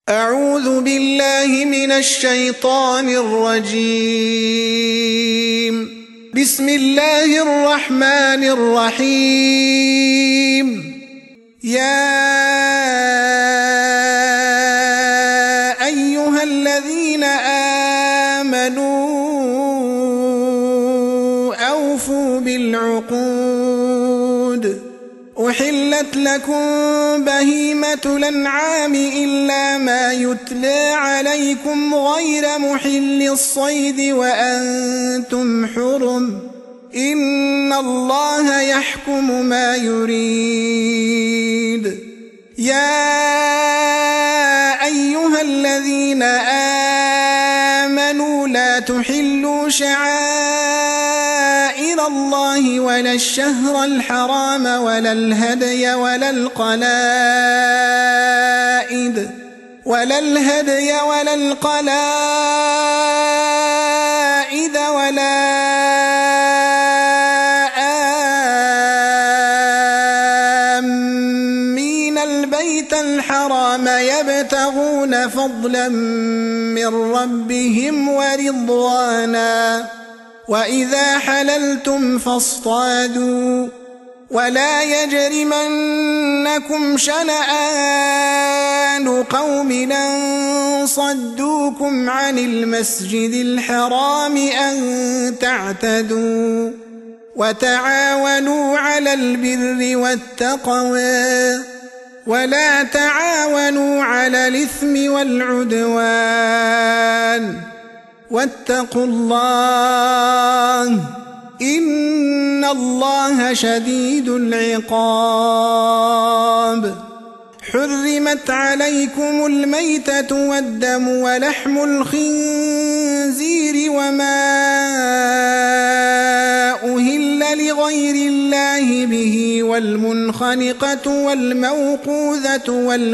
أعوذ بالله من الشيطان الرجيم. بسم الله الرحمن الرحيم. يا أيها الذين آمنوا أوفوا بالعقود. أحلت لكم بهيمة الأنعام إلا ما يتلى عليكم غير محل الصيد وأنتم حرم. إن الله يحكم ما يريد. يا أيها الذين آمنوا لا تحلوا شعائر الله ولا الشهر الحرام ولا الهدي ولا القلائد ولا آمين البيت الحرام يبتغون فضلا من ربهم ورضوانا. وإذا حللتم فاصطادوا ولا يجرمنكم شنآن قوم أن صدوكم عن المسجد الحرام أن تعتدوا. وتعاونوا على البر والتقوى ولا تعاونوا على الإثم والعدوان. واتقوا الله إن الله شديد العقاب. حرمت عليكم الميتة والدم ولحم الخنزير وما أهل لغير الله به والمنخنقة والموقوذة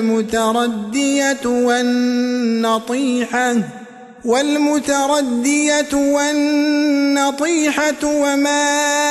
والمتردية والنطيحة وما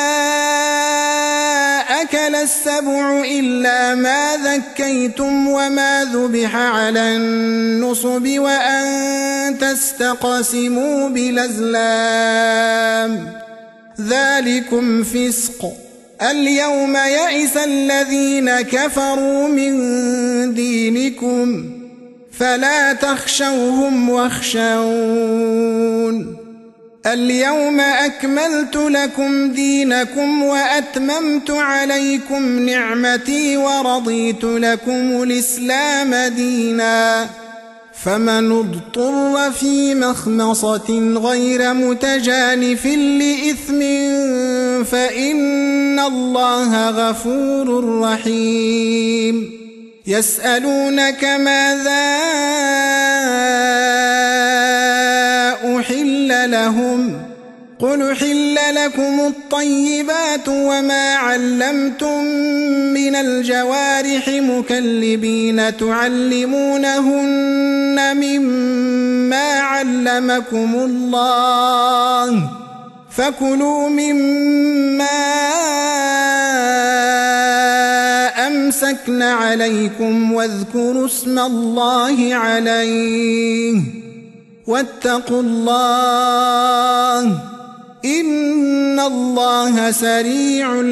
أكل السبع إلا ما ذكيتم وما ذبح على النصب وأن تستقسموا بالأزلام ذلكم فسق. اليوم يئس الذين كفروا من دينكم فلا تخشوهم واخشون. اليوم أكملت لكم دينكم وأتممت عليكم نعمتي ورضيت لكم الإسلام دينا. فمن اضطر في مخمصة غير متجانف لإثم فإن الله غفور رحيم. يسألونك ماذا أحل لهم قل أحل لكم الطيبات وما علمتم من الجوارح مكلبين تعلمونهن مما علمكم الله فكلوا مما أمسكن عليكم واذكروا اسم الله عليه واتقوا الله إن الله سريع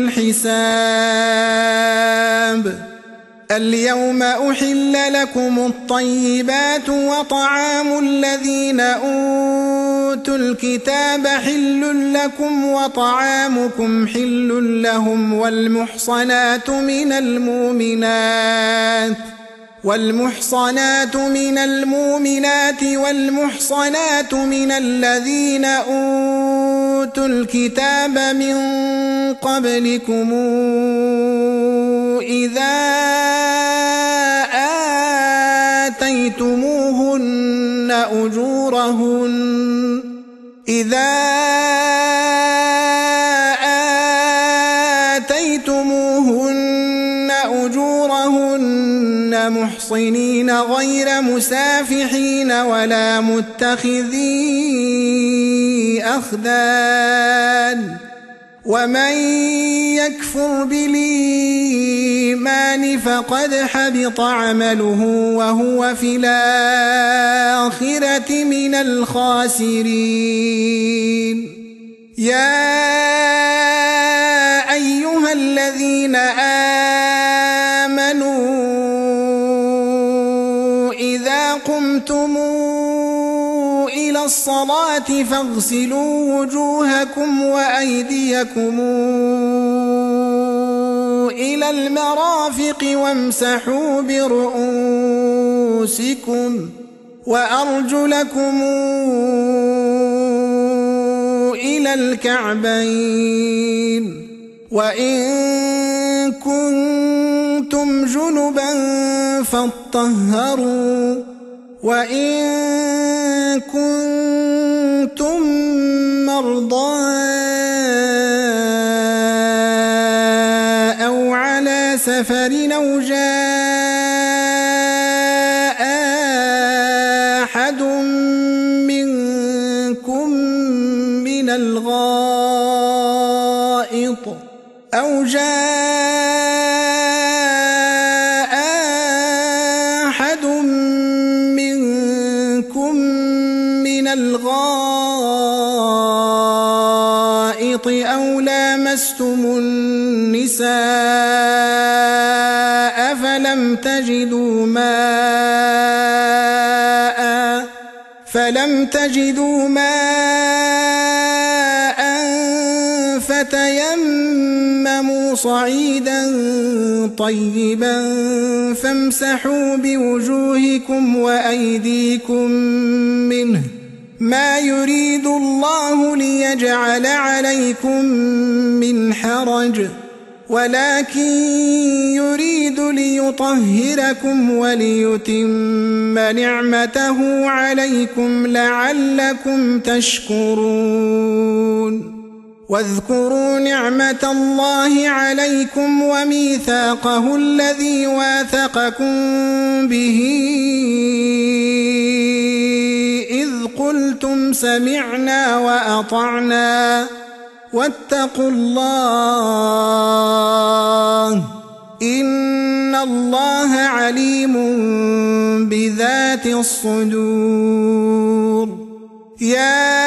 الحساب. اليوم أحل لكم الطيبات وطعام الذين أوتوا الكتاب حل لكم وطعامكم حل لهم والمحصنات من المؤمنات والمحصنات من الذين أوتوا الكتاب من قبلكم إذا آتيتموهن أجورهن محصنين غير مسافحين ولا متخذي أخدان ومن يكفر بالإيمان فقد حبط عمله وهو في الآخرة من الخاسرين. يا أيها الذين آمنوا إذا قمتم إلى الصلاة فاغسلوا وجوهكم وأيديكم إلى المرافق وامسحوا برؤوسكم وأرجلكم إلى الكعبين، وإن كنتم جنبا فاطهروا، وإن كنتم مرضى أو على سفر أو جاء أحد منكم من الغائط أو أو لامستم النساء فلم تجدوا ماء فتيمموا صعيدا طيبا فامسحوا بوجوهكم وأيديكم منه، ما يريد الله ليجعل عليكم من حرج ولكن يريد ليطهركم وليتم نعمته عليكم لعلكم تشكرون. واذكروا نعمة الله عليكم وميثاقه الذي واثقكم به إذ قلتم سمعنا وأطعنا واتقوا الله إن الله عليم بذات الصدور. يا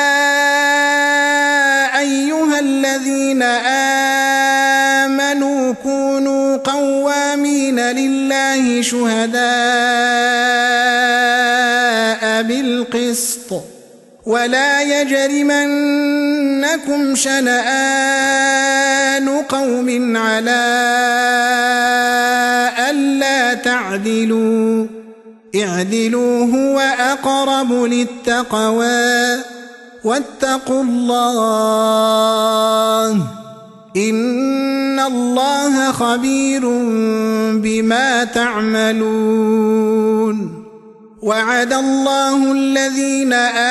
أيها الذين آمنوا كونوا قوامين لله شهداء بالقسط ولا يجرمنكم شنآن قوم على ألا تعدلوا اعدلوا هو أقرب للتقوى واتقوا الله إن الله خبير بما تعملون. وعد الله الذين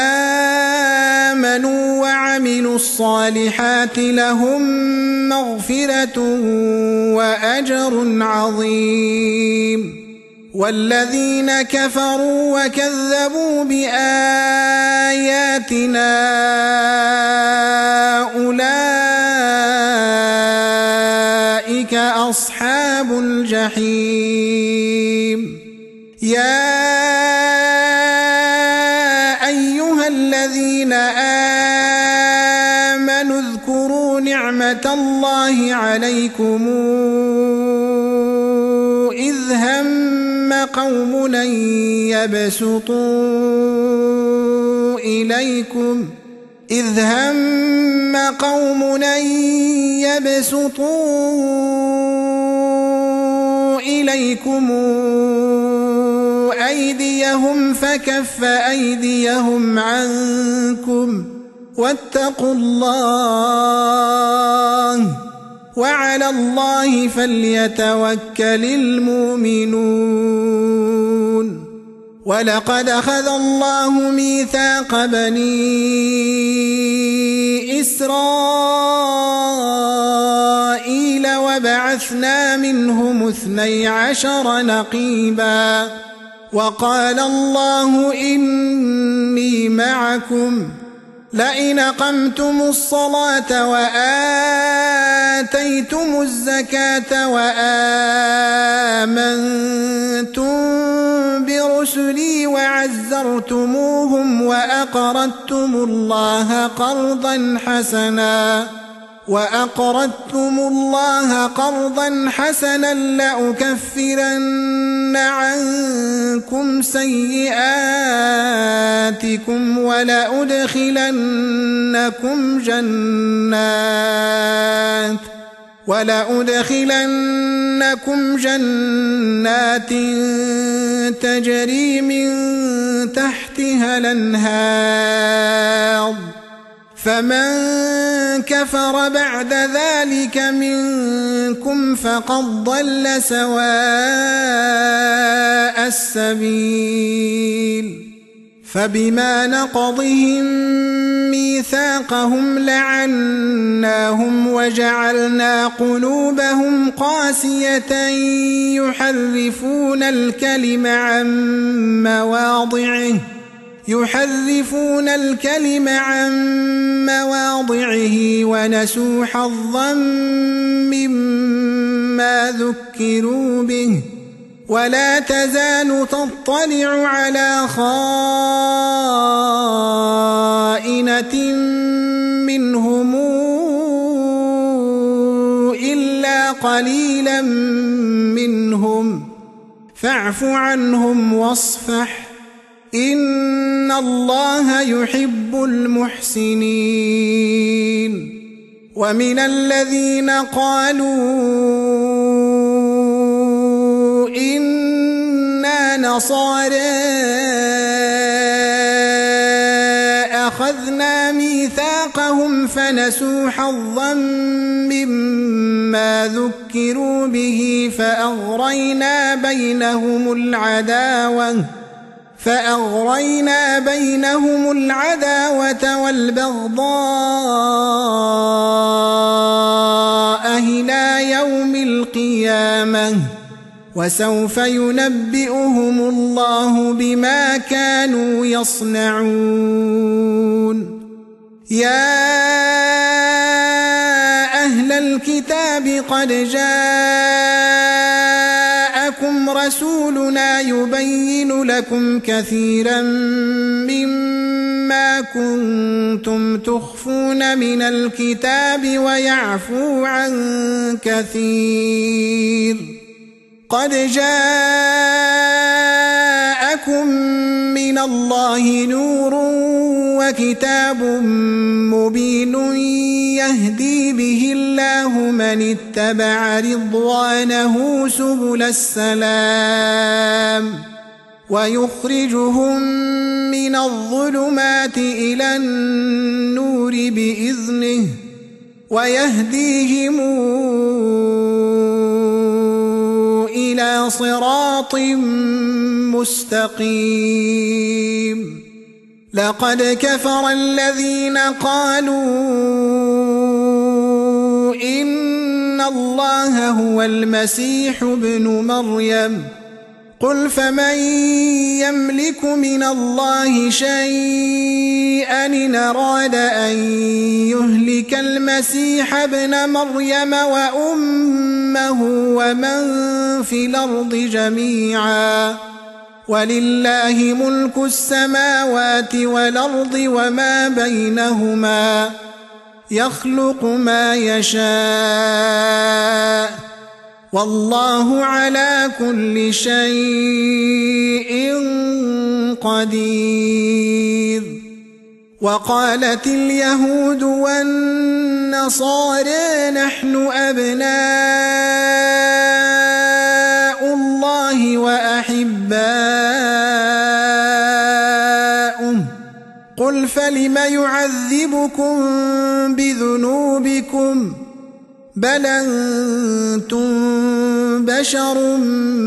آمنوا وعملوا الصالحات لهم مغفرة وأجر عظيم، والذين كفروا وكذبوا بآياتنا أولئك أصحاب الجحيم. يا أيها الذين آمنوا اذكروا نعمة الله عليكم إذ هم قوم أن يبسطوا إليكم أيديهم فكف أيديهم عنكم واتقوا الله وعلى الله فليتوكل المؤمنون. ولقد أخذ الله ميثاق بني إسرائيل وبعثنا منهم 12 نقيبا وقال الله إني معكم لئن أقمتم الصلاة وآتيتم الزكاة وآمنتم برسلي وعزرتموهم وأقرضتم الله قرضا حسنا لأكفرن عنكم سيئاتكم ولأدخلنكم جنات تجري من تحتها الأنهار فمن كفر بعد ذلك منكم فقد ضل سواء السبيل فبما نقضهم ميثاقهم لعناهم وجعلنا قلوبهم قاسية يحرفون الكلم عن مواضعه ونسوا حظا مما ذكروا به ولا تزال تطلع على خائنة منهم إلا قليلا منهم فاعف عنهم واصفح إن الله يحب المحسنين ومن الذين قالوا إنا نصارى أخذنا ميثاقهم فنسوا حظا مما ذكروا به فأغرينا بينهم العداوة والبغضاء إلى يوم القيامة وسوف ينبئهم الله بما كانوا يصنعون يا أهل الكتاب قد جاءكم رسولنا يبين لكم كثيرا مما كنتم تخفون من الكتاب ويعفو عن كثير قد جاءكم من الله نور وكتاب مبين يهدي به الله من اتبع رضوانه سبل السلام ويخرجهم من الظلمات إلى النور بإذنه ويهديهم إلى صراط مستقيم لقد كفر الذين قالوا إن الله هو المسيح ابن مريم قل فمن يملك من الله شيئا إن أراد أن يهلك المسيح ابن مريم وأمه ومن في الأرض جميعا ولله ملك السماوات والأرض وما بينهما يخلق ما يشاء والله على كل شيء قدير وقالت اليهود والنصارى نحن أبناء الله وأحباؤه قل فلم يعذبكم بذنوبكم بل أنتم بشر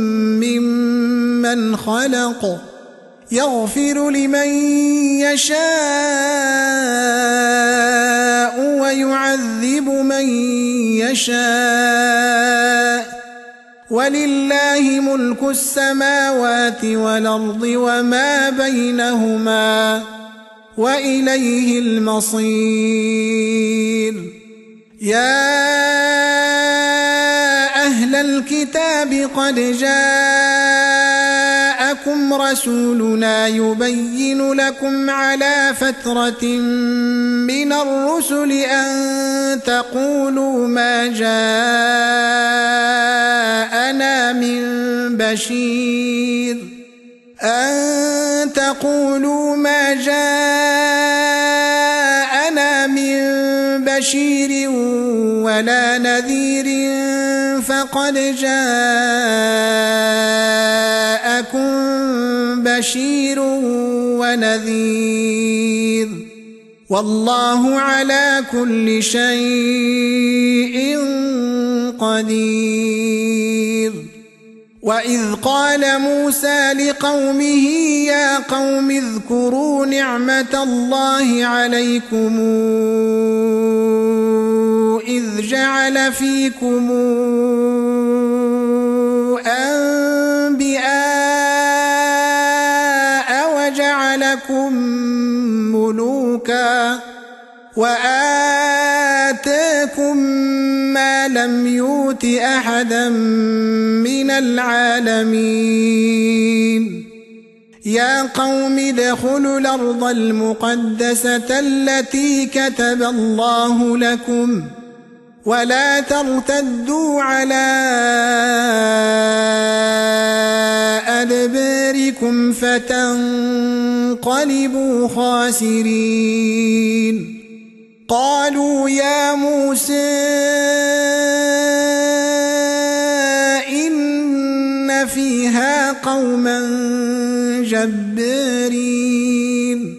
ممن خلق يغفر لمن يشاء ويعذب من يشاء ولله ملك السماوات والأرض وما بينهما وإليه المصير. يا أهل الكتاب قد جاءكم رسولنا يبين لكم على فترة من الرسل أن تقولوا ما جاءنا من بشير ولا نذير فقد جاءكم بشير ونذير والله على كل شيء قدير. وإذ قال موسى لقومه يا قوم اذكروا نعمة الله عليكم إذ جعل فيكم أنبياء وجعلكم ملوكا وآتاكم ما لم يؤت أحدا من العالمين. يا قوم ادخلوا الأرض المقدسة التي كتب الله لكم ولا ترتدوا على أدباركم فتنقلبوا خاسرين. قالوا يا موسى إن فيها قوما جبارين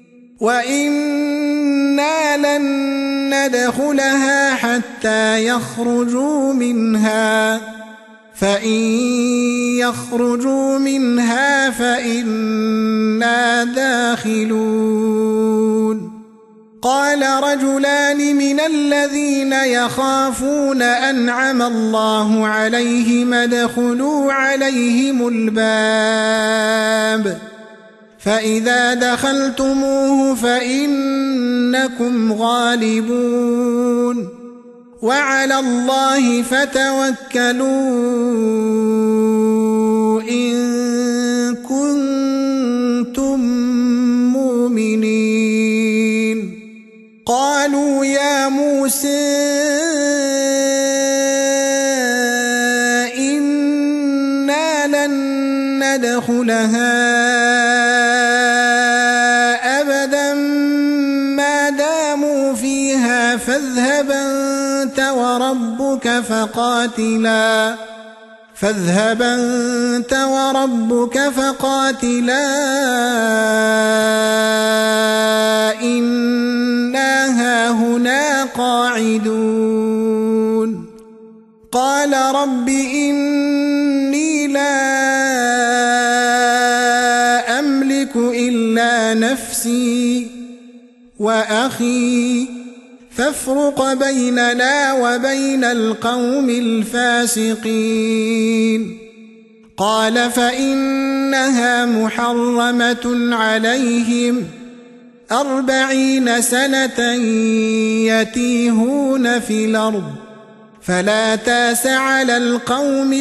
وإنا لن ندخلها حتى يخرجوا منها فإن يخرجوا منها فإنا داخلون. قال رجلان من الذين يخافون أنعم الله عليهم ادخلوا عليهم الباب فإذا دخلتموه فإنكم غالبون وعلى الله فتوكلوا إن كنتم مؤمنين. قالوا يا موسى إنا لن ندخلها أبدا ما داموا فيها فاذهب أنت وربك فقاتلا إنا هاهنا قاعدون. قال رب إني لا أملك إلا نفسي وأخي فافرق بيننا وبين القوم الفاسقين. قال فإنها محرمة عليهم 40 سنة يتيهون في الأرض فلا تاس على القوم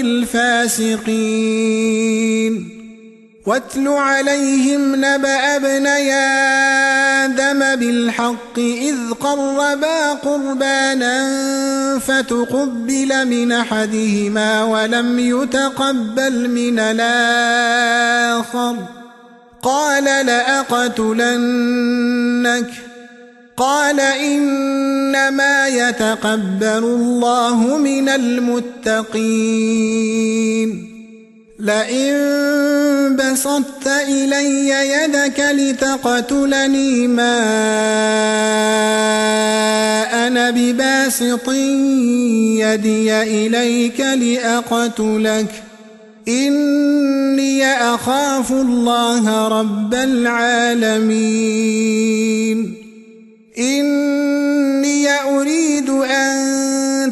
الفاسقين. واتل عليهم نبأ ابني آدم بالحق إذ قربا قربانا فتقبل من أحدهما ولم يتقبل من الآخر قال لأقتلنك قال إنما يتقبل الله من المتقين. لئن بسطت إلي يدك لتقتلني ما أنا بباسط يدي إليك لأقتلك إني أخاف الله رب العالمين. إني أريد أن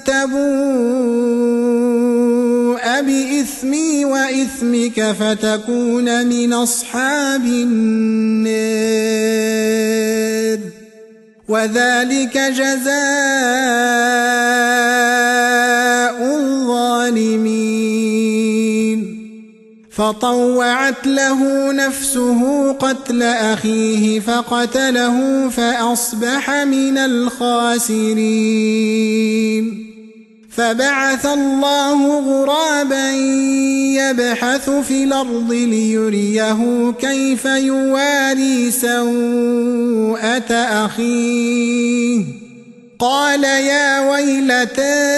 تبوء بإثمي وإثمك فتكون من أصحاب النار. وذلك جزاء الظالمين. فطوعت له نفسه قتل أخيه فقتله فأصبح من الخاسرين. فبعث الله غرابا يبحث في الأرض ليريه كيف يواري سوءة أخيه. قال يا ويلتى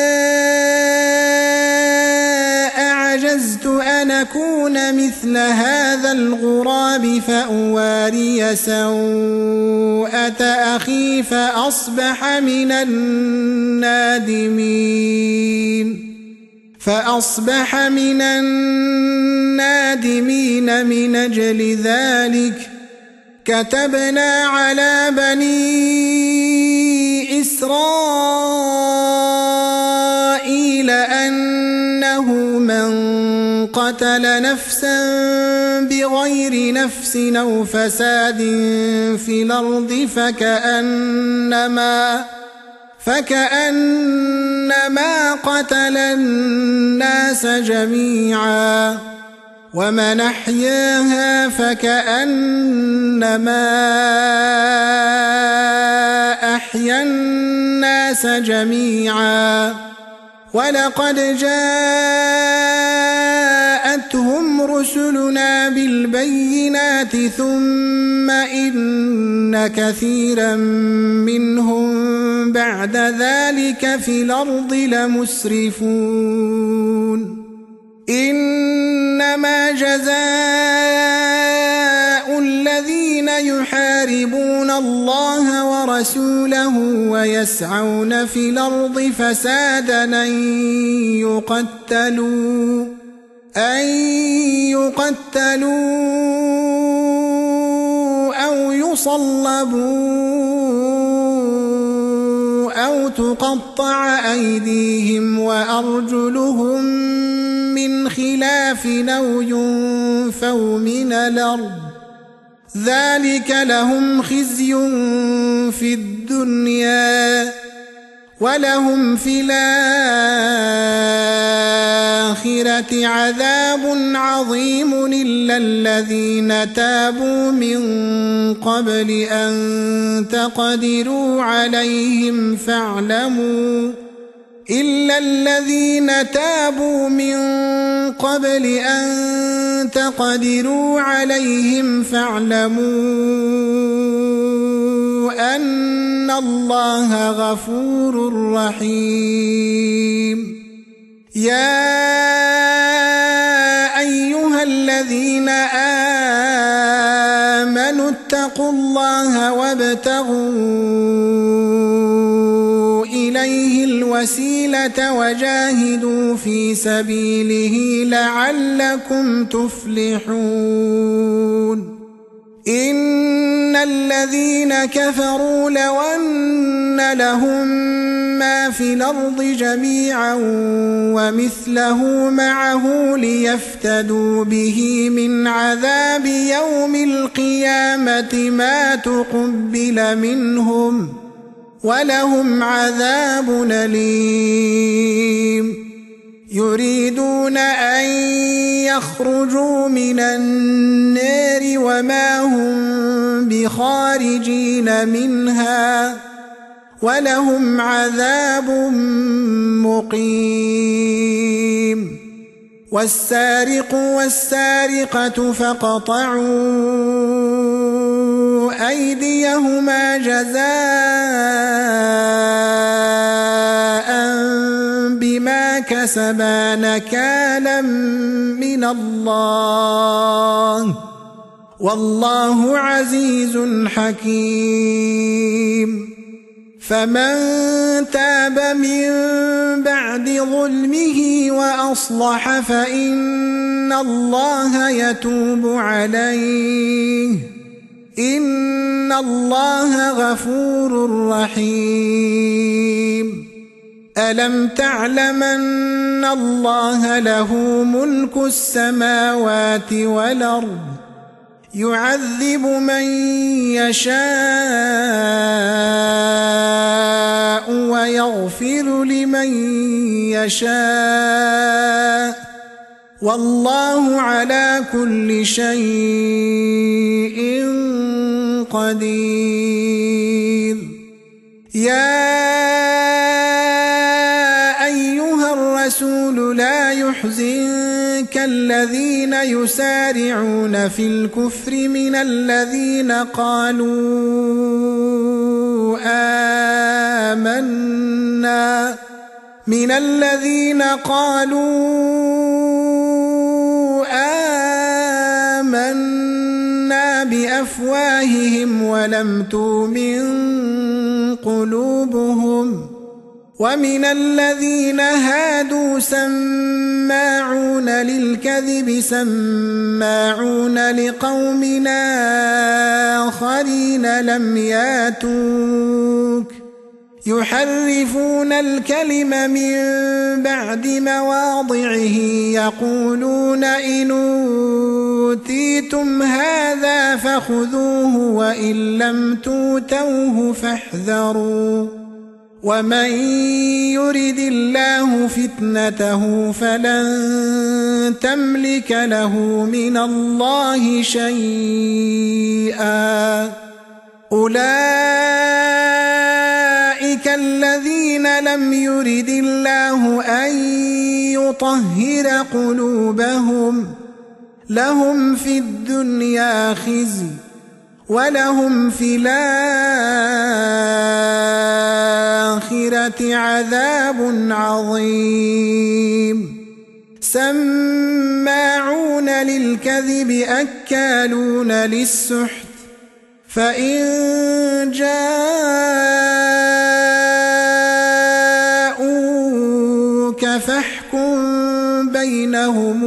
أعجزت أن أكون مثل هذا الغراب فأواري سوءة أخي فأصبح من النادمين من أجل ذلك كتبنا على بني إسرائيل أنه من قتل نفسا بغير نفس أو فساد في الأرض فكأنما قتل الناس جميعا ومن أحياها فكأنما أحيا الناس جميعا. ولقد جاءتهم رسلنا بالبينات ثم إن كثيرا منهم بعد ذلك في الأرض لمسرفون. إنما جزاء الذين يحاربون الله ورسوله ويسعون في الأرض فسادا أن يقتلوا أو يصلبوا أو تقطع أيديهم وأرجلهم من خلاف أو ينفوا من الأرض ذلك لهم خزي في الدنيا ولهم في الآخرة عذاب عظيم إلا الذين تابوا من قبل أن تقدروا عليهم فاعلموا أن الله غفور رحيم. يا أيها الذين آمنوا اتقوا الله وابتغوا إليه الوسيلة وجاهدوا في سبيله لعلكم تفلحون. إن الذين كفروا لو أن لهم ما في الأرض جميعا ومثله معه ليفتدوا به من عذاب يوم القيامة ما تقبل منهم ولهم عذاب أليم. يريدون أن يخرجوا من النار وما هم بخارجين منها ولهم عذاب مقيم. والسارق والسارقة فاقطعوا أيديهما جزاء بما كسبا نكالا من الله والله عزيز حكيم. فمن تاب من بعد ظلمه وأصلح فإن الله يتوب عليه إن الله غفور رحيم. ألم تعلم أن الله له ملك السماوات والأرض يعذب من يشاء ويغفر لمن يشاء والله على كل شيء قدير. يا أيها الرسول لا يحزنك الذين يسارعون في الكفر من الذين قالوا آمنا بأفواههم ولم تؤمن قلوبهم ومن الذين هادوا سماعون للكذب سماعون لقوم آخرين لم ياتوك يحرفون الكلم من بعد مواضعه يقولون إن أوتيتم هذا فخذوه وإن لم تؤتوه فاحذروا ومن يرد الله فتنته فلن تملك له من الله شيئا. أولئك الذين لم يرد الله أن يطهر قلوبهم لهم في الدنيا خزي ولهم في الآخرة عذاب عظيم. سماعون للكذب أكالون للسحت فإن جاءوك فاحكم بينهم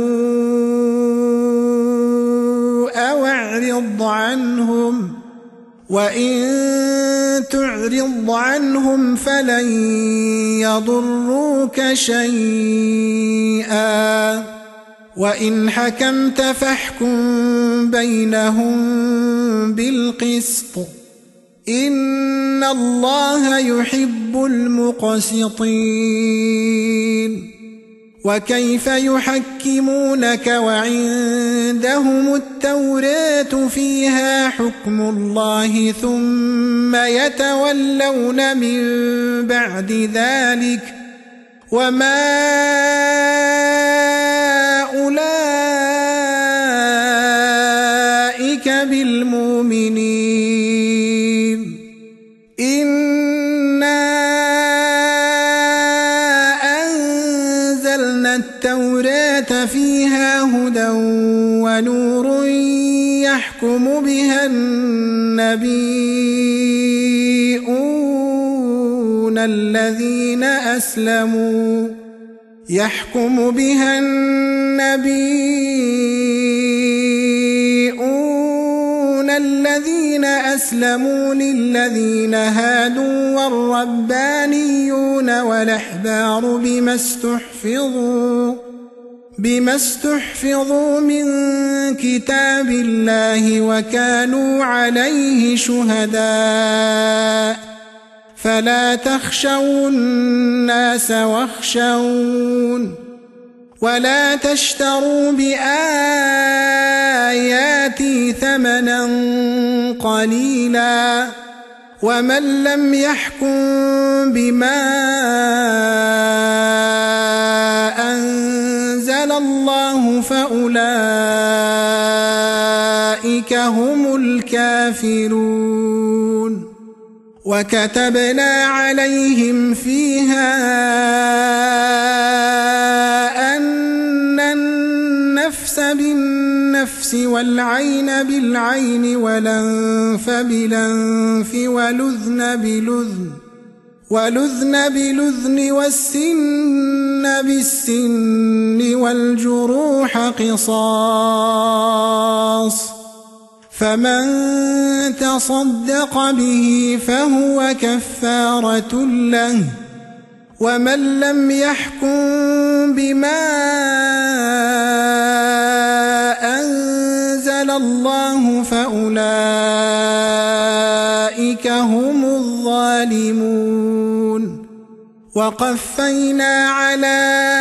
أو اعرض عنهم وإن تعرض عنهم فلن يضروك شيئا وإن حكمت فاحكم بينهم بالقسط إن الله يحب المقسطين. وكيف يحكمونك وعندهم التوراة فيها حكم الله ثم يتولون من بعد ذلك وما أولئك بالمؤمنين. التوراة فيها هدى ونور يحكم بها النبيون الذين أسلموا للذين هادوا والربانيون والأحبار بما استحفظوا من كتاب الله وكانوا عليه شهداء فلا تخشوا الناس واخشون ولا تشتروا بآياتي ثمنا قليلا ومن لم يحكم بما أنزل الله فأولئك هم الكافرون. وكتبنا عليهم فيها أن النفس بالنفس والعين بالعين والأنف بالأنف والأذن بالأذن والسن بالسن والجروح قصاص فمن تصدق به فهو كفارة له ومن لم يحكم بما أنزل الله فأولئك هم الظالمون. وقفينا على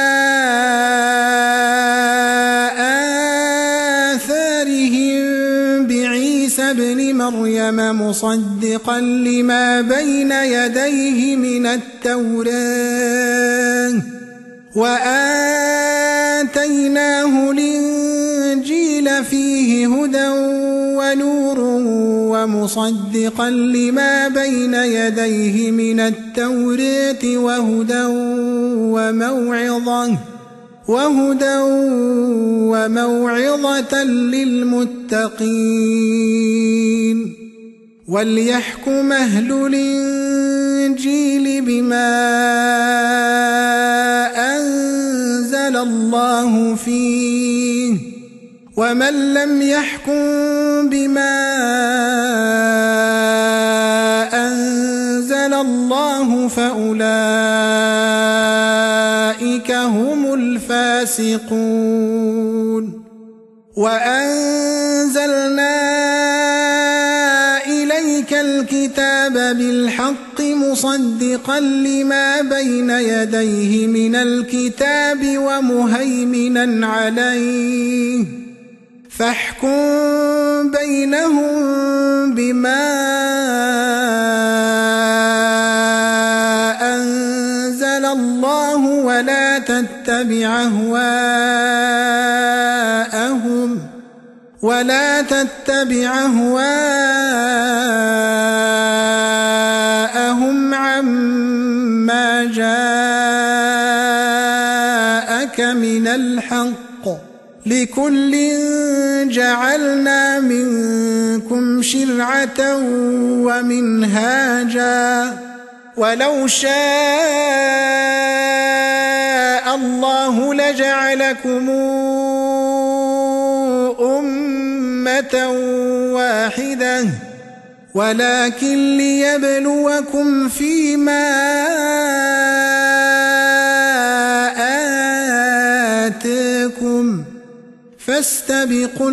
آثارهم بعيسى ابن مريم مصدقا لما بين يديه من التوراة وآتيناه الإنجيل فيه هدى ونور ومصدقا لما بين يديه من التوراة وهدى وموعظة للمتقين. وليحكم أهل الإنجيل بما أنزل الله فيه ومن لم يحكم بما أنزل الله فأولئك هم الفاسقون. وأنزلنا إليك الكتاب بالحق مصدقا لما بين يديه من الكتاب ومهيمنا عليه فاحكم بينهم بما أنزل الله ولا تتبع أهواءهم عما جاءك من الحق لكل جعلنا منكم شرعة ومنهاجا ولو شاء الله لجعلكم أمة واحدة ولكن ليبلوكم فيما آتاكم فاستبقوا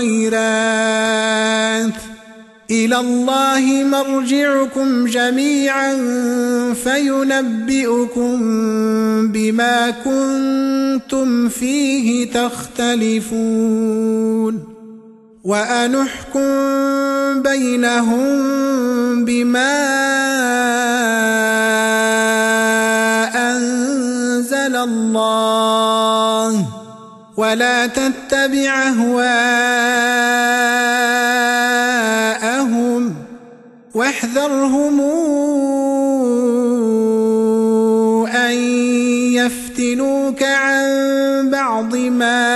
الخيرات إلى الله مرجعكم جميعا فينبئكم بما كنتم فيه تختلفون. وأنحكم بينهم بما أنزل الله ولا تتبع أهواءهم واحذرهم أن يفتنوك عن بعض ما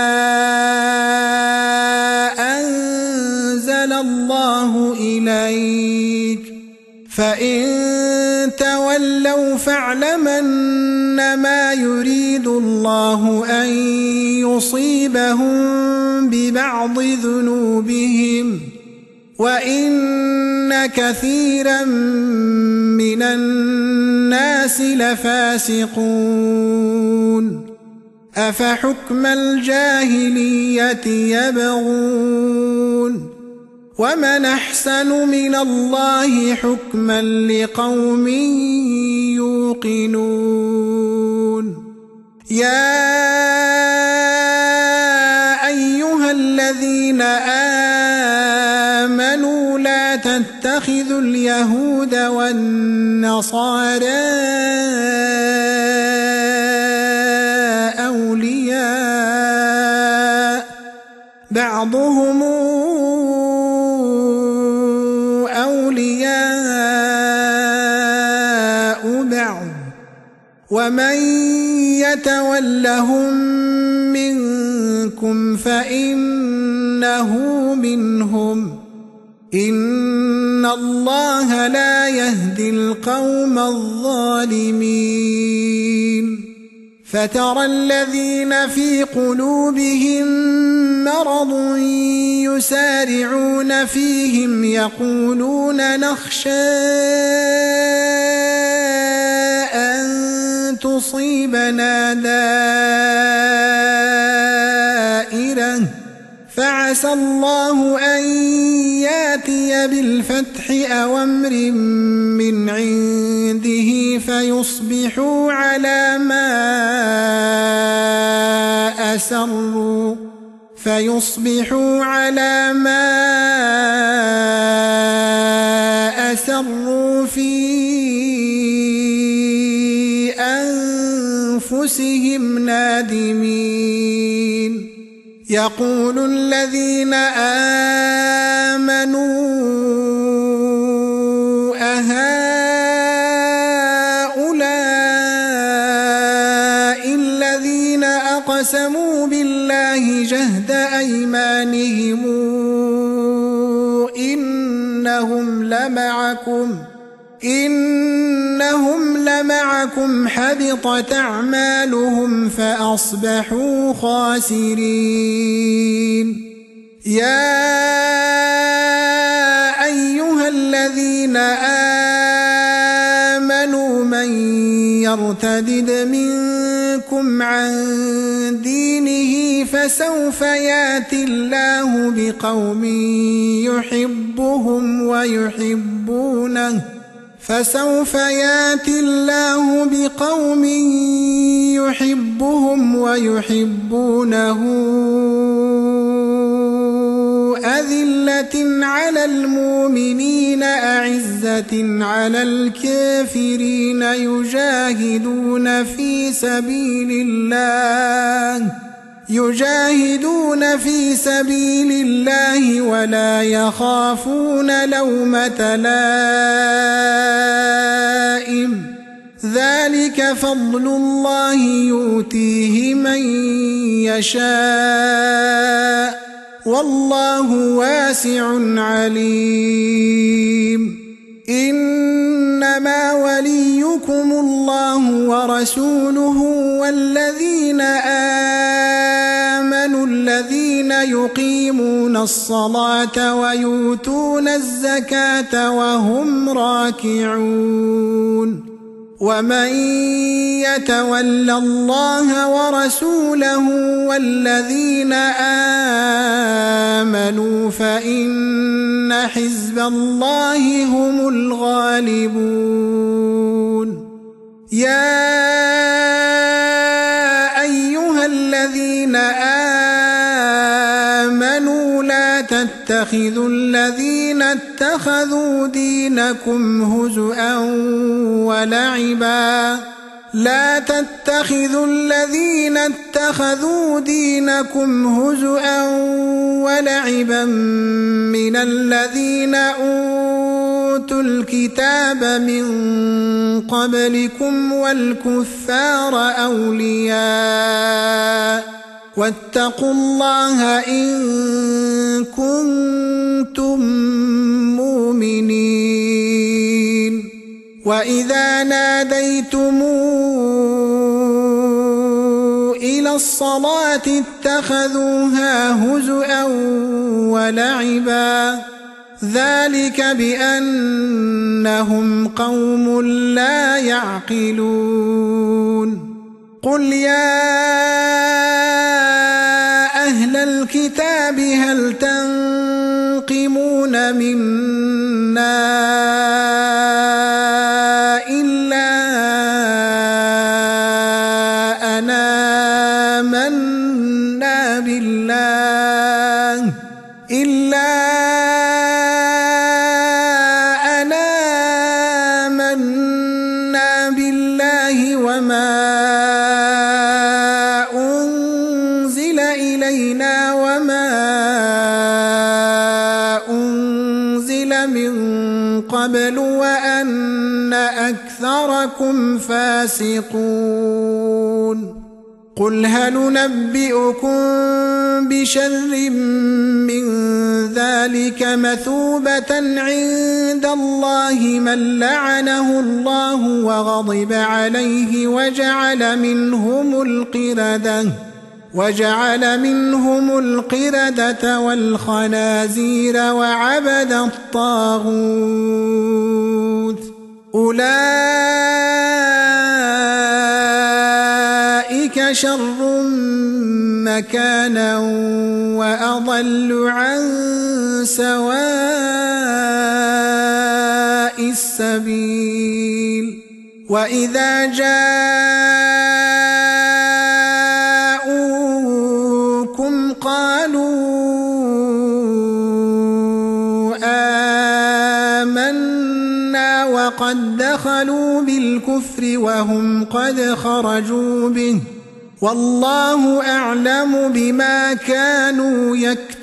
أنزل الله إليك فإن تولوا فاعلم أنما يريد الله أن يصيبهم ببعض ذنوبهم وإن كثيرا من الناس لفاسقون. أفحكم الجاهلية يبغون ومن أحسن من الله حكما لقوم يوقنون. يا أيها الذين آمنوا لا تتخذوا اليهود والنصارى أولياء بعضهم أولياء بعض ومن يتولهم منكم فإنه منهم إن الله لا يهدي القوم الظالمين. فترى الذين في قلوبهم مرض يسارعون فيهم يقولون نخشى أن تصيبنا دائرة فعسى عسى الله أن ياتي بالفتح أو أمر من عنده فيصبحوا على ما أسروا في أنفسهم نادمين. يقول الذين آمنوا أهؤلاء الذين أقسموا بالله جهد أيمانهم إنهم لمعكم حبطت أعمالهم فأصبحوا خاسرين. يا أيها الذين آمنوا من يرتدد منكم عن دينه فسوف ياتي الله بقوم يحبهم ويحبونه أذلة على المؤمنين أعزة على الكافرين يجاهدون في سبيل الله ولا يخافون لومة لائم. ذلك فضل الله يؤتيه من يشاء والله واسع عليم. إنما وليكم الله ورسوله والذين آمنوا الذين يقيمون الصلاة ويؤتون الزكاة وهم راكعون. ومن يتول الله ورسوله والذين آمنوا فإن حزب الله هم الغالبون. يا أيها الذين آمنوا لا تتخذوا الذين اتخذوا دينكم هزؤا ولعبا من الذين أوتوا الكتاب من قبلكم والكفار أولياء واتقوا الله إن كنتم مؤمنين. وإذا ناديتم إلى الصلاة اتخذوها هزؤا ولعبا ذلك بأنهم قوم لا يعقلون. قل يا أهل الكتاب هل تنقمون منا إلا أن آمنا بالله وما أنزل إلينا وما أنزل من قبل وأن أكثركم فاسقون. قل هل ننبئكم بشر من ذلك مثوبة عند الله من لعنه الله وغضب عليه وجعل منهم القردة والخنازير وعبد الطاغوت أولئك شر مكانا وأضل عن سواء السبيل وإذا جاءوكم قالوا آمنا وقد دخلوا بالكفر وهم قد خرجوا به والله أعلم بما كانوا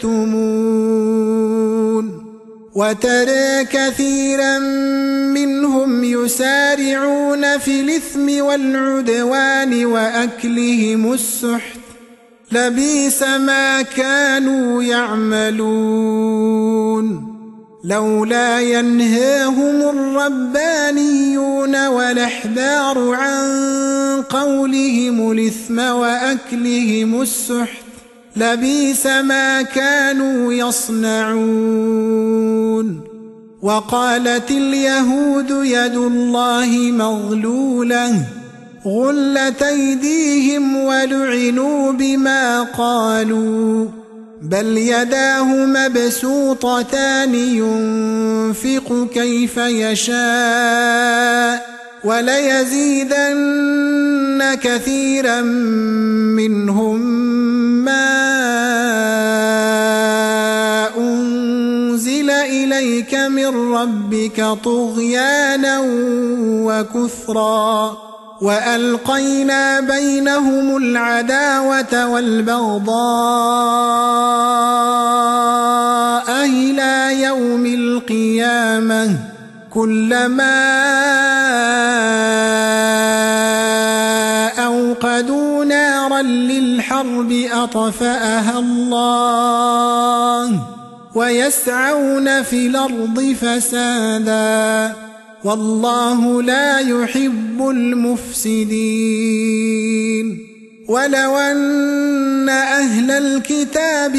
يكتمون وترى كثيرا منهم يسارعون في الإثم والعدوان وأكلهم السحت لبئس ما كانوا يعملون لولا ينهاهم الربانيون والأحبار عن قولهم الإثم وأكلهم السحت لبئس ما كانوا يصنعون وقالت اليهود يد الله مغلولة غلت أيديهم ولعنوا بما قالوا بل يداه مبسوطتان ينفق كيف يشاء وليزيدن كثيرا منهم ما أنزل إليك من ربك طغيانا وكفرا وألقينا بينهم العداوة والبغضاء إلى يوم القيامة كلما أوقدوا نارا للحرب أطفأها الله ويسعون في الأرض فسادا والله لا يحب المفسدين ولو أن أهل الكتاب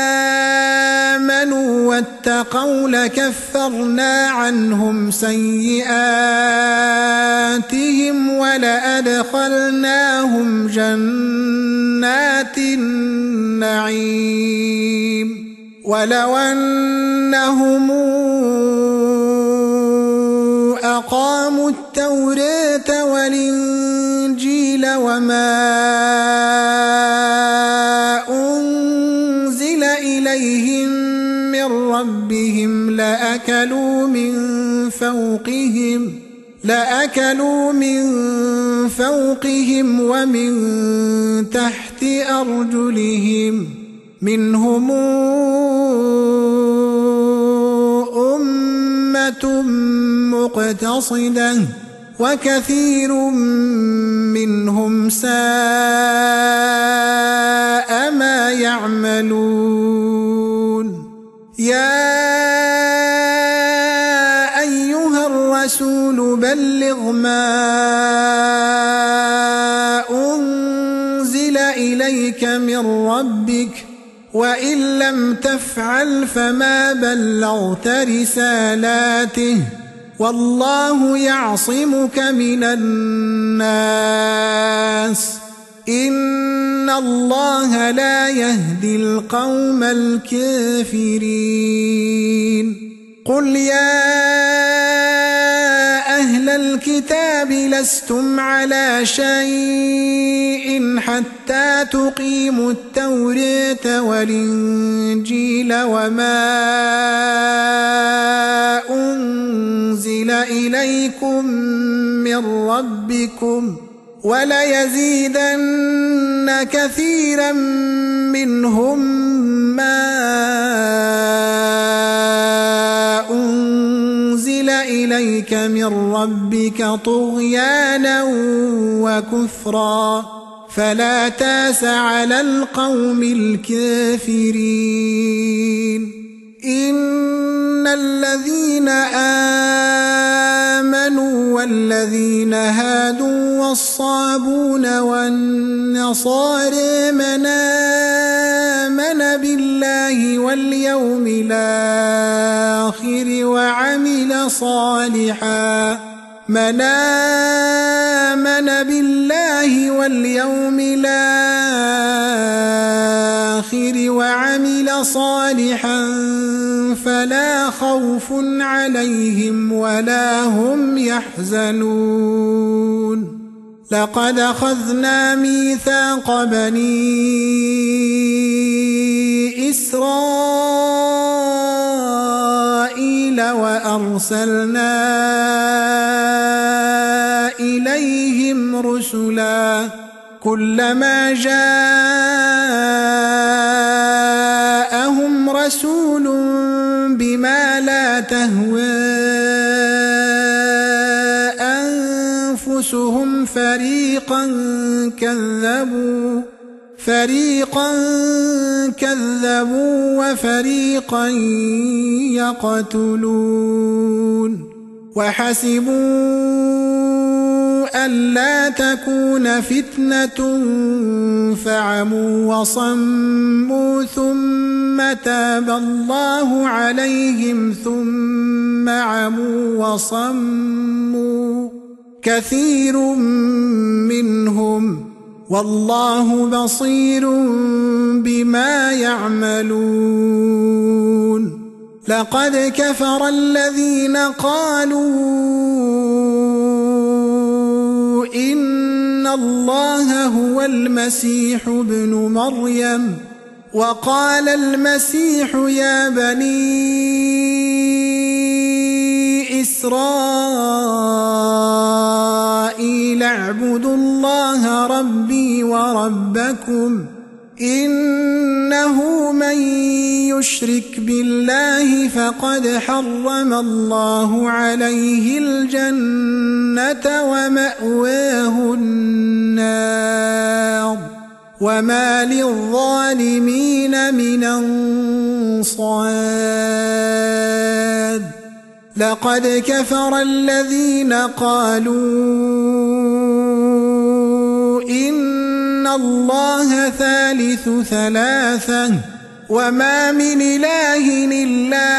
آمنوا واتقوا لكفرنا عنهم سيئاتهم ولأدخلناهم جنات النعيم ولو أنهم أقاموا التوراة والإنجيل وما أنزل إليهم من ربهم لأكلوا من فوقهم ومن تحت أرجلهم منهم أمة مقتصدة وكثير منهم ساء ما يعملون يا أيها الرسول بلغ ما أنزل إليك من ربك وإن لم تفعل فما بلغت رسالاته والله يعصمك من الناس إن الله لا يهدي القوم الكافرين قل يا أهل الكتاب لستم على شيء حتى تقيموا التوراة والإنجيل وما أنزل إليكم من ربكم وليزيدن كثيرا منهم ما أنزل إليك من ربك طغيانا وكفرا فلا تاس على القوم الكافرين إن الذين آمنوا والذين هادوا والصابون والنصارى من آمن بالله واليوم الآخر وعمل صالحا من آمن بالله واليوم الآخر الآخر وعمل صالحا فلا خوف عليهم ولا هم يحزنون لقد أخذنا ميثاق بني إسرائيل وأرسلنا إليهم رسلا كلما جاءهم رسول بما لا تهوى أنفسهم فريقا كذبوا وفريقا يقتلون وحسبوا ألا تكون فتنة فعموا وصموا ثم تاب الله عليهم ثم عموا وصموا كثير منهم والله بصير بما يعملون لقد كفر الذين قالوا إن الله هو المسيح ابن مريم وقال المسيح يا بني إسرائيل اعبدوا الله ربي وربكم إنه من يشرك بالله فقد حرم الله عليه الجنة ومأواه النار وما للظالمين من أنصار لقد كفر الذين قالوا إن الله ثالث ثلاثة وما من إله إلا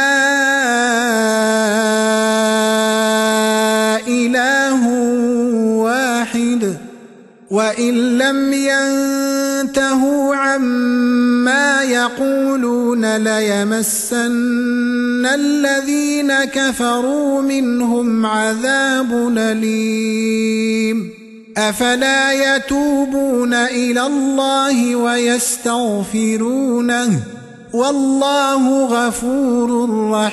إله واحد وإن لم ينتهوا عما يقولون ليمسن الذين كفروا منهم عذاب أليم أفلا يتوبون إلى الله ويستغفرونه والله غفور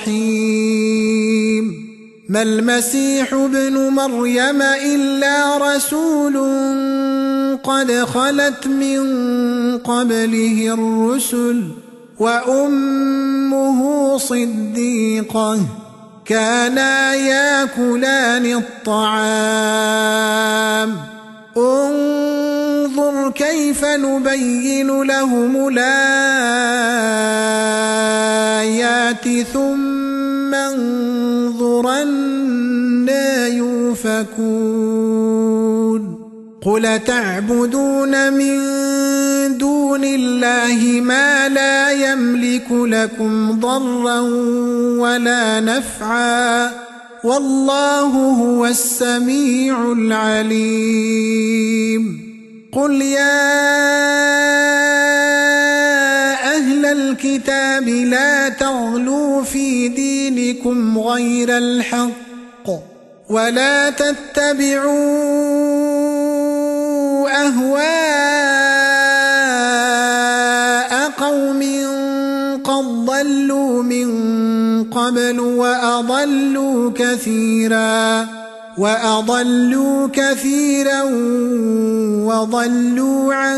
رحيم ما المسيح ابن مريم إلا رسول قد خلت من قبله الرسل وأمه صديقة كانا ياكلان الطعام انظر كيف نبين لهم الآيات ثم انظر أنى يؤفكون قل تعبدون من دون الله ما لا يملك لكم ضرا ولا نفعا والله هو السميع العليم قل يا أهل الكتاب لا تغلوا في دينكم غير الحق ولا تتبعوا أهواء قوم قد ضلوا من قبل وأضلوا كثيرا وضلوا عن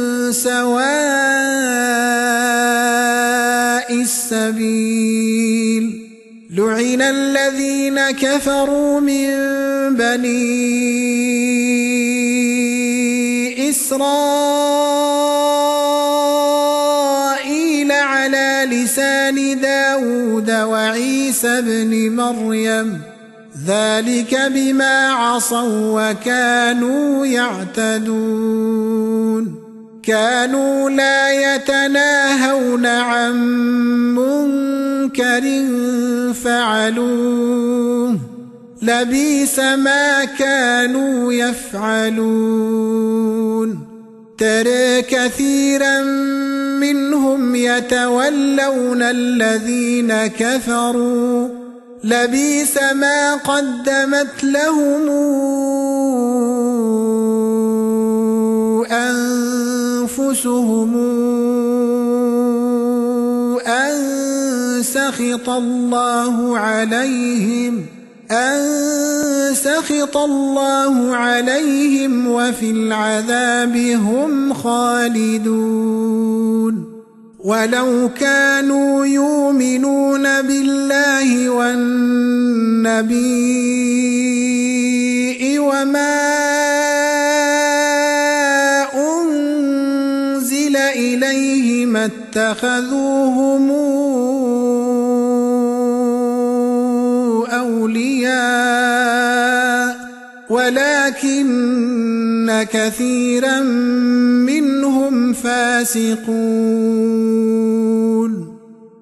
سواء السبيل لعن الذين كفروا من بني إسرائيل على لسان داود وعيسى بن مريم ذلك بما عصوا وكانوا يعتدون كانوا لا يتناهون عن منكر فعلوه لبئس ما كانوا يفعلون ترى كثيرا منهم يتولون الذين كفروا لبئس ما قدمت لهم أنفسهم أن سخط الله عليهم وفي العذاب هم خالدون ولو كانوا يؤمنون بالله والنبي وما أنزل إليه ما اتخذوهم أولياء ولكن كثيرا منهم فاسقون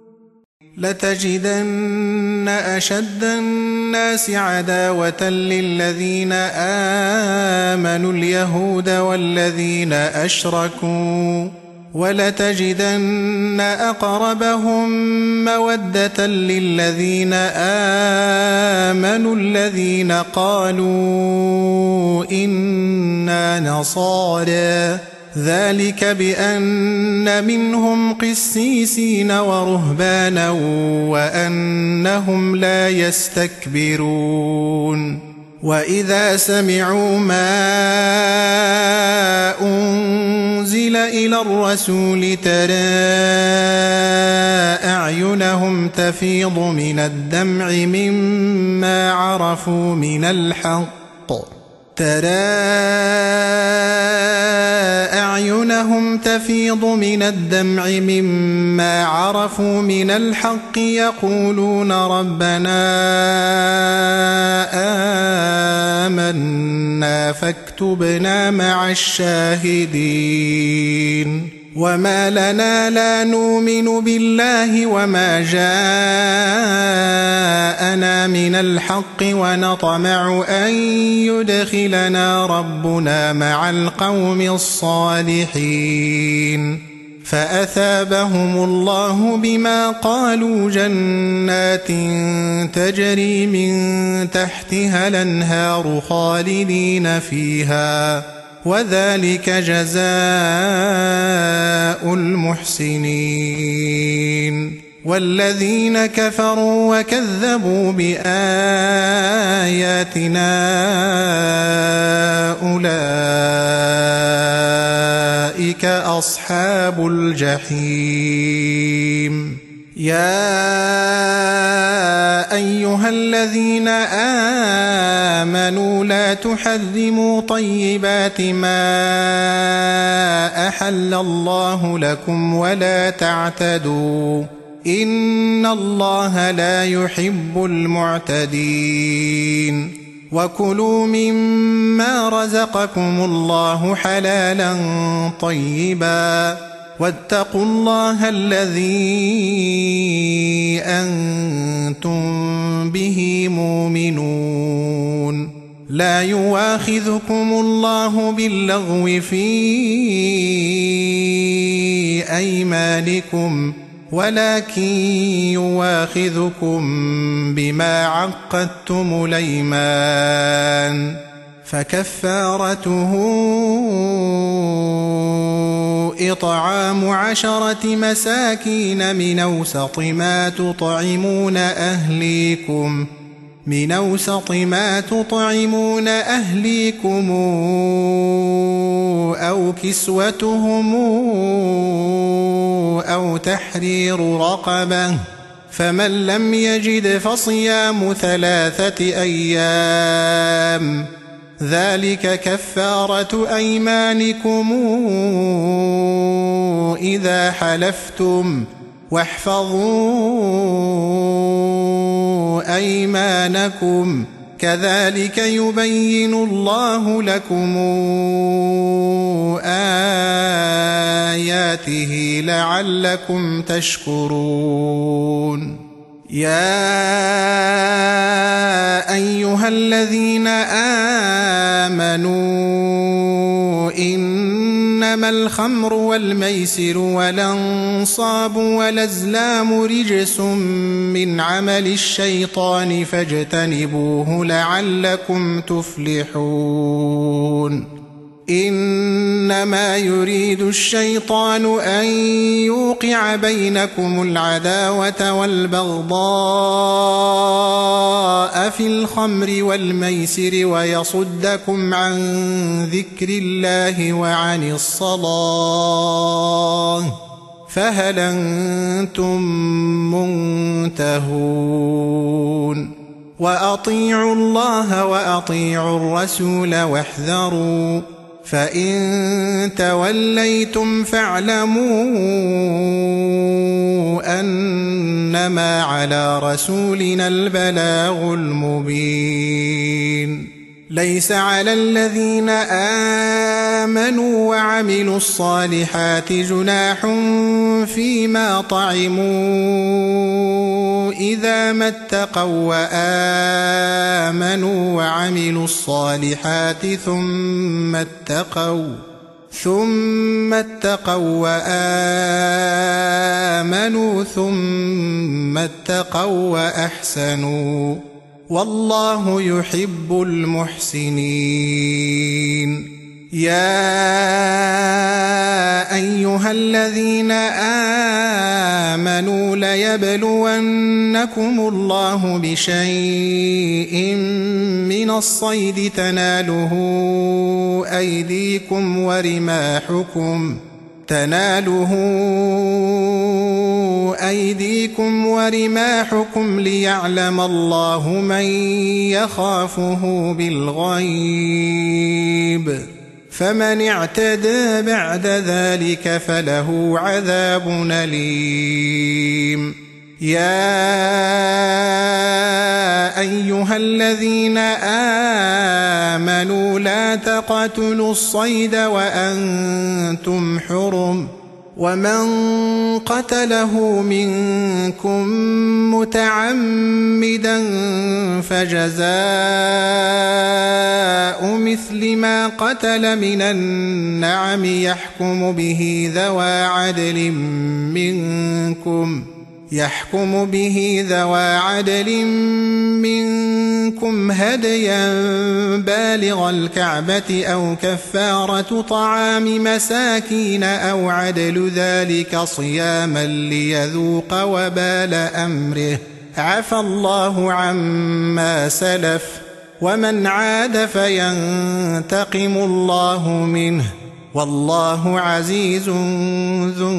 لتجدن أشد الناس عداوة للذين آمنوا اليهود والذين أشركوا ولتجدن أقربهم مودة للذين آمنوا الذين قالوا إنا نصارى ذلك بأن منهم قسيسين ورهبانا وأنهم لا يستكبرون وإذا سمعوا ما أنزل إلى الرسول ترى أعينهم تفيض من الدمع مما عرفوا من الحق يقولون ربنا آمنا فاكتبنا مع الشاهدين وما لنا لا نؤمن بالله وما جاءنا من الحق ونطمع أن يدخلنا ربنا مع القوم الصالحين فأثابهم الله بما قالوا جنات تجري من تحتها الأنهار خالدين فيها وذلك جزاء المحسنين والذين كفروا وكذبوا بآياتنا أولئك أصحاب الجحيم يا أيها الذين آمنوا لا تحرموا طيبات ما أحل الله لكم ولا تعتدوا إن الله لا يحب المعتدين وكلوا مما رزقكم الله حلالا طيبا واتقوا الله الذي أنتم به مؤمنون لا يؤاخذكم الله باللغو في أيمانكم ولكن يؤاخذكم بما عقدتم الأيمان فكفارته إطعام 10 مساكين من أوسط ما تطعمون أهليكم أو كسوتهم أو تحرير رقبة فمن لم يجد فصيام 3 أيام ذلك كفارة أيمانكم إذا حلفتم واحفظوا أيمانكم كذلك يبين الله لكم آياته لعلكم تشكرون يا أيها الذين آمنوا إن إنما الخمر والميسر والأنصاب والأزلام رجس من عمل الشيطان فاجتنبوه لعلكم تفلحون إنما يريد الشيطان أن يوقع بينكم العداوة والبغضاء في الخمر والميسر ويصدكم عن ذكر الله وعن الصلاة فهل أنتم منتهون وأطيعوا الله وأطيعوا الرسول واحذروا فإن توليتم فاعلموا أنما على رسولنا البلاغ المبين ليس على الذين آمنوا وعملوا الصالحات جناح فيما طعموا إذا ما اتقوا وآمنوا وعملوا الصالحات ثم اتقوا وآمنوا ثم اتقوا وأحسنوا والله يحب المحسنين يا أيها الذين آمنوا ليبلونكم الله بشيء من الصيد تناله أيديكم ورماحكم ليعلم الله من يخافه بالغيب فمن اعتدى بعد ذلك فله عذاب أليم يا أيها الذين آمنوا لا تقتلوا الصيد وأنتم حرم ومن قتله منكم متعمدا فجزاء مثل ما قتل من النعم يحكم به ذوى عدل منكم هديا بالغ الكعبة أو كفارة طعام مساكين أو عدل ذلك صياما ليذوق وبال أمره عفى الله عما سلف ومن عاد فينتقم الله منه والله عزيز ذو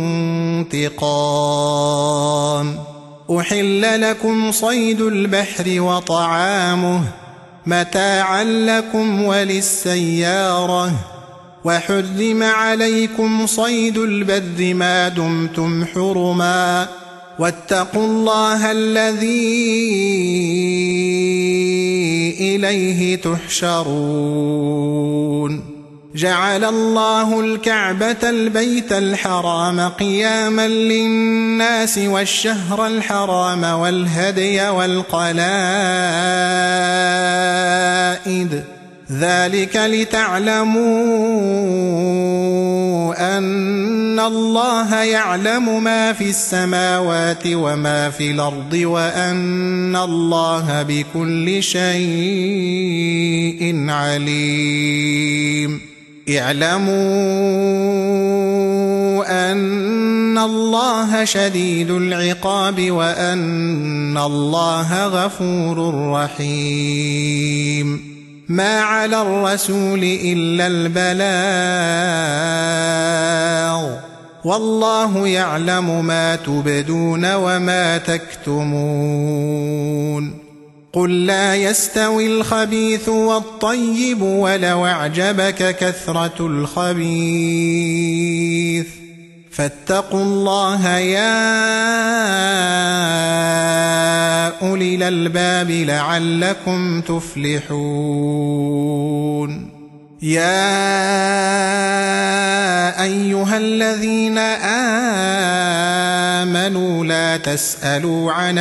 انتقام أحل لكم صيد البحر وطعامه متاعا لكم وللسيارة وحرم عليكم صيد البر ما دمتم حرما واتقوا الله الذي إليه تحشرون جعل الله الكعبة البيت الحرام قياما للناس والشهر الحرام والهدي والقلائد ذلك لتعلموا أن الله يعلم ما في السماوات وما في الأرض وأن الله بكل شيء عليم اعلموا أن الله شديد العقاب وأن الله غفور رحيم ما على الرسول إلا البلاغ والله يعلم ما تبدون وما تكتمون قل لا يستوي الخبيث والطيب ولو أعجبك كثرة الخبيث فاتقوا الله يا أولي الألباب لعلكم تفلحون يا أيها الذين آمنوا لا تسألوا عن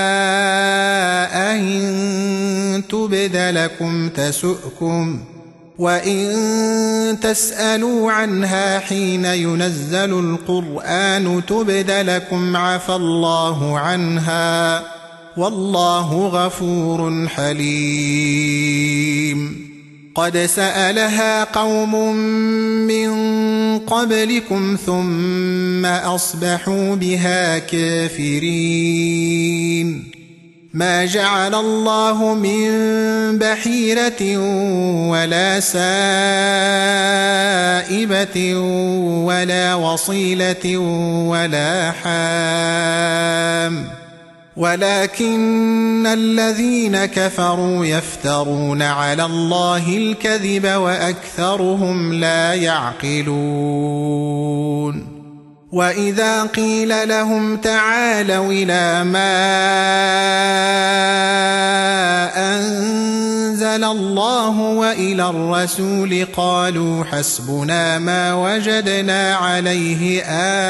أشياء إن تبد لكم تسؤكم وإن تسألوا عنها حين ينزل القرآن تبد لكم عفى الله عنها والله غفور حليم. قد سألها قوم من قبلكم ثم أصبحوا بها كافرين. ما جعل الله من بحيرة ولا سائبة ولا وصيلة ولا حام، ولكن الذين كفروا يفترون على الله الكذب وأكثرهم لا يعقلون. وإذا قيل لهم تعالوا إلى ما أنزل الله وإلى الرسول قالوا حسبنا ما وجدنا عليه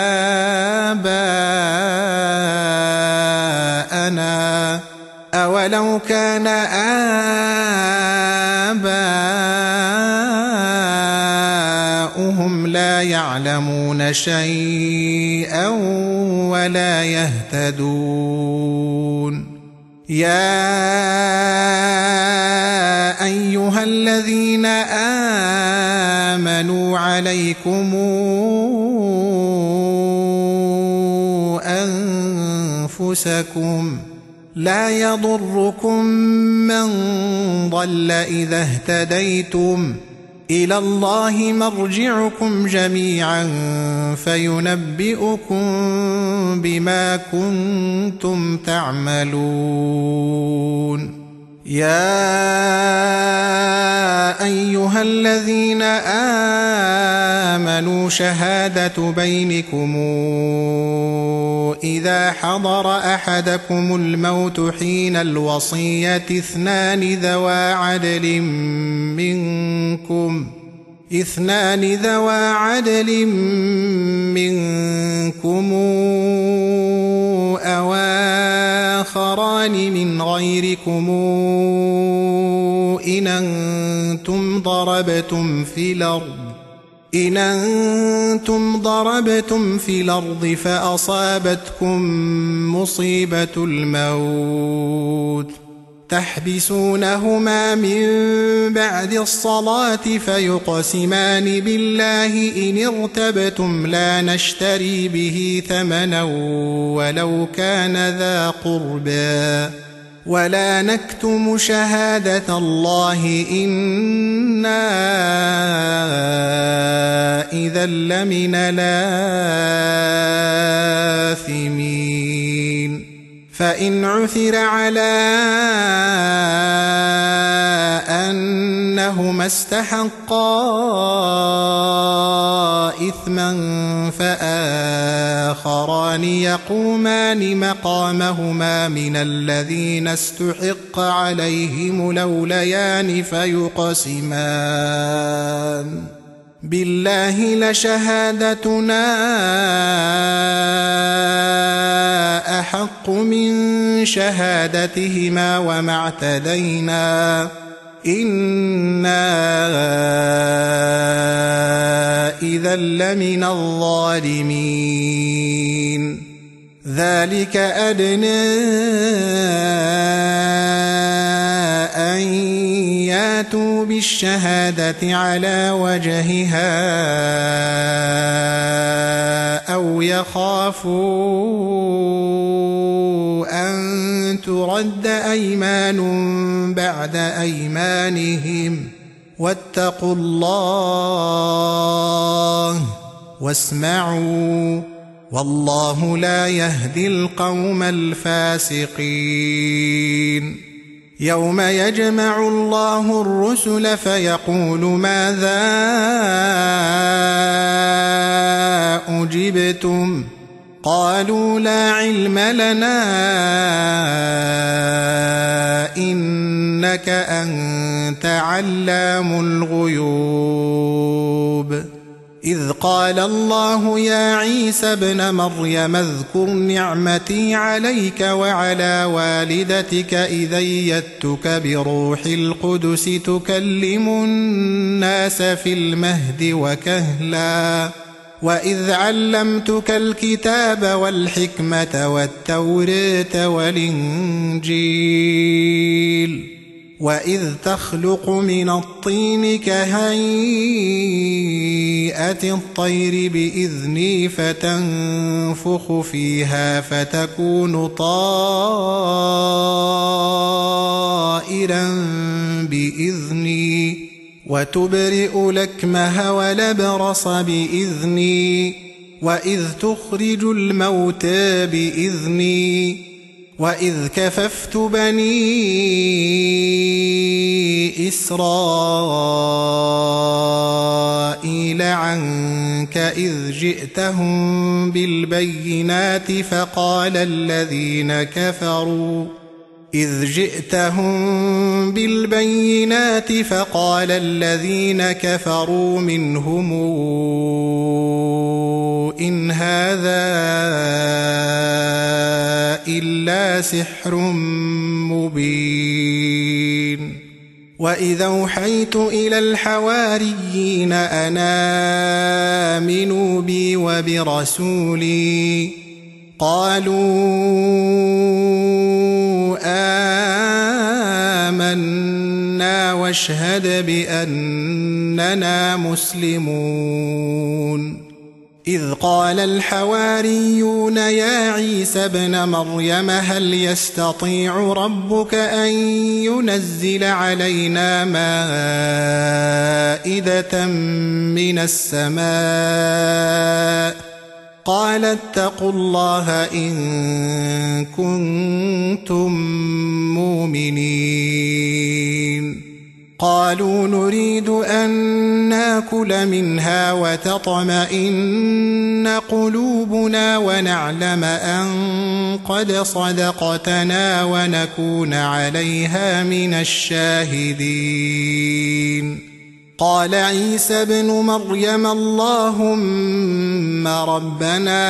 آباءنا أولو كان آباؤهم لا يعلمون شيئا ولا يهتدون. يا أيها الذين آمنوا عليكم أنفسكم لا يضركم من ضل إذا اهتديتم إلى الله مرجعكم جميعا فينبئكم بما كنتم تعملون. يا أيها الذين آمنوا شهادة بينكم إذا حضر أحدكم الموت حين الوصية اثنان ذوى عدل منكم أو آخران من غيركم إن أنتم ضربتم في الأرض فأصابتكم مصيبة الموت تحبسونهما من بعد الصلاة فيقسمان بالله إن ارتبتم لا نشتري به ثمنا ولو كان ذا قربى ولا نكتم شهادة الله إنا إذا لمن الآثمين. فإن عثر على أنهما استحقا إثما فآخران يقومان مقامهما من الذين استحق عليهم الأوليان فيقسمان بالله لشهادتنا أحق من شهادتهما وما اعتدينا إنا إذا لمن الظالمين. ذلك أدنى أن ياتوا بالشهادة على وجهها أو يخافوا أن ترد أيمان بعد أيمانهم واتقوا الله واسمعوا والله لا يهدي القوم الفاسقين. يوم يجمع الله الرسل فيقول ماذا أجبتم قالوا لا علم لنا إنك أنت علام الغيوب. إذ إذ قال الله يا عيسى ابن مريم اذكر نعمتي عليك وعلى والدتك إذ أيدتك بروح القدس تكلم الناس في المهد وكهلا وإذ علمتك الكتاب والحكمة والتوراة والإنجيل وإذ تخلق من الطين كهيئة الطير بإذني فتنفخ فيها فتكون طائرا بإذني وتبرئ الأكمه والأبرص بإذني وإذ تخرج الموتى بإذني وإذ كففت بني إسرائيل عنك إذ جئتهم بالبينات فقال الذين كفروا منهم إن هذا إلا سحر مبين وإذا أوحيت إلى الحواريين أن آمنوا بي وبرسولي قالوا آمنا واشهد بأننا مسلمون إذ قال الحواريون يا عيسى ابن مريم هل يستطيع ربك أن ينزل علينا مائدة من السماء قال اتقوا الله إن كنتم مؤمنين قالوا نريد أن ناكل منها وتطمئن قلوبنا ونعلم أن قد صدقتنا ونكون عليها من الشاهدين قال عيسى ابن مريم اللهم ربنا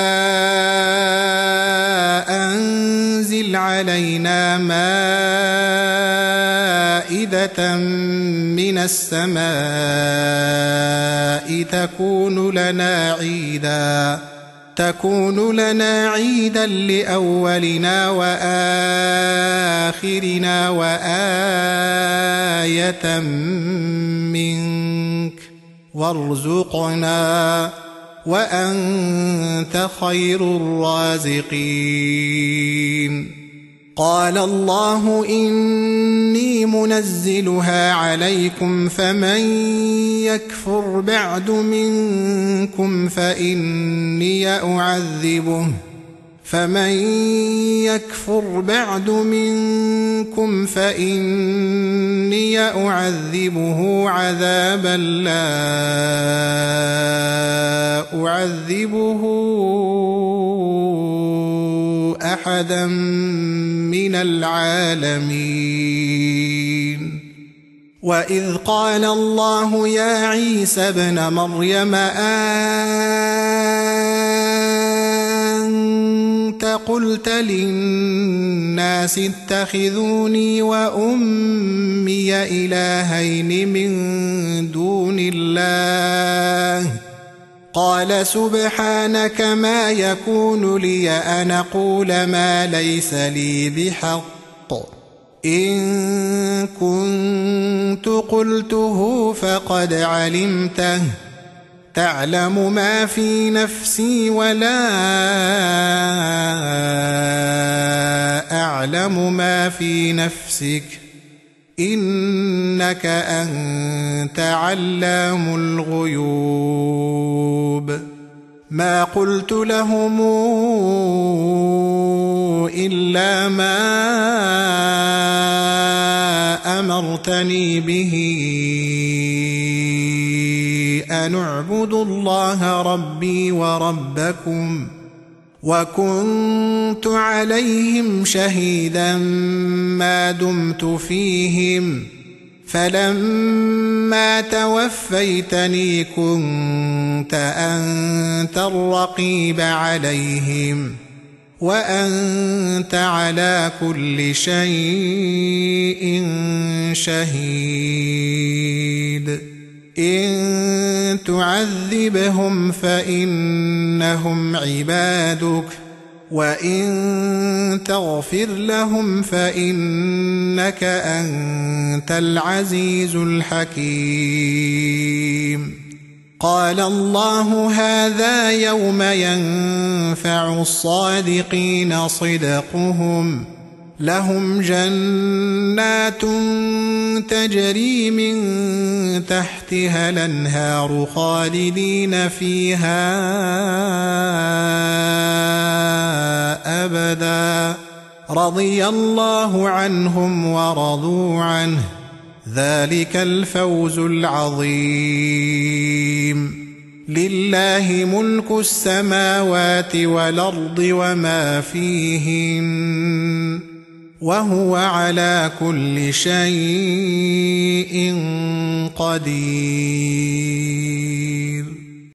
أنزل علينا مائدة من السماء تكون لنا عيدا لأولنا وآخرنا وآية منك وارزقنا وأنت خير الرازقين قال الله إني منزلها عليكم فمن يكفر بعد منكم فإني أعذبه عذابا لا أعذبه أحدا من العالمين وإذ قال الله يا عيسى ابن مريم أنت قلت للناس اتخذوني وأمي إلهين من دون الله قال سبحانك ما يكون لي أن أقول ما ليس لي بحق إن كنت قلته فقد علمته تعلم ما في نفسي ولا أعلم ما في نفسك إنك أنت علام الغيوب ما قلت لهم إلا ما أمرتني به أن اعبدوا الله ربي وربكم وكنت عليهم شهيدا ما دمت فيهم فلما توفيتني كنت أنت الرقيب عليهم وأنت على كل شيء شهيد إن تعذبهم فإنهم عبادك وإن تغفر لهم فإنك أنت العزيز الحكيم قال الله هذا يوم ينفع الصادقين صدقهم لهم جنات تجري من تحتها الأنهار خالدين فيها أبدا رضي الله عنهم ورضوا عنه ذلك الفوز العظيم لله ملك السماوات والأرض وما فيهن وهو على كل شيء قدير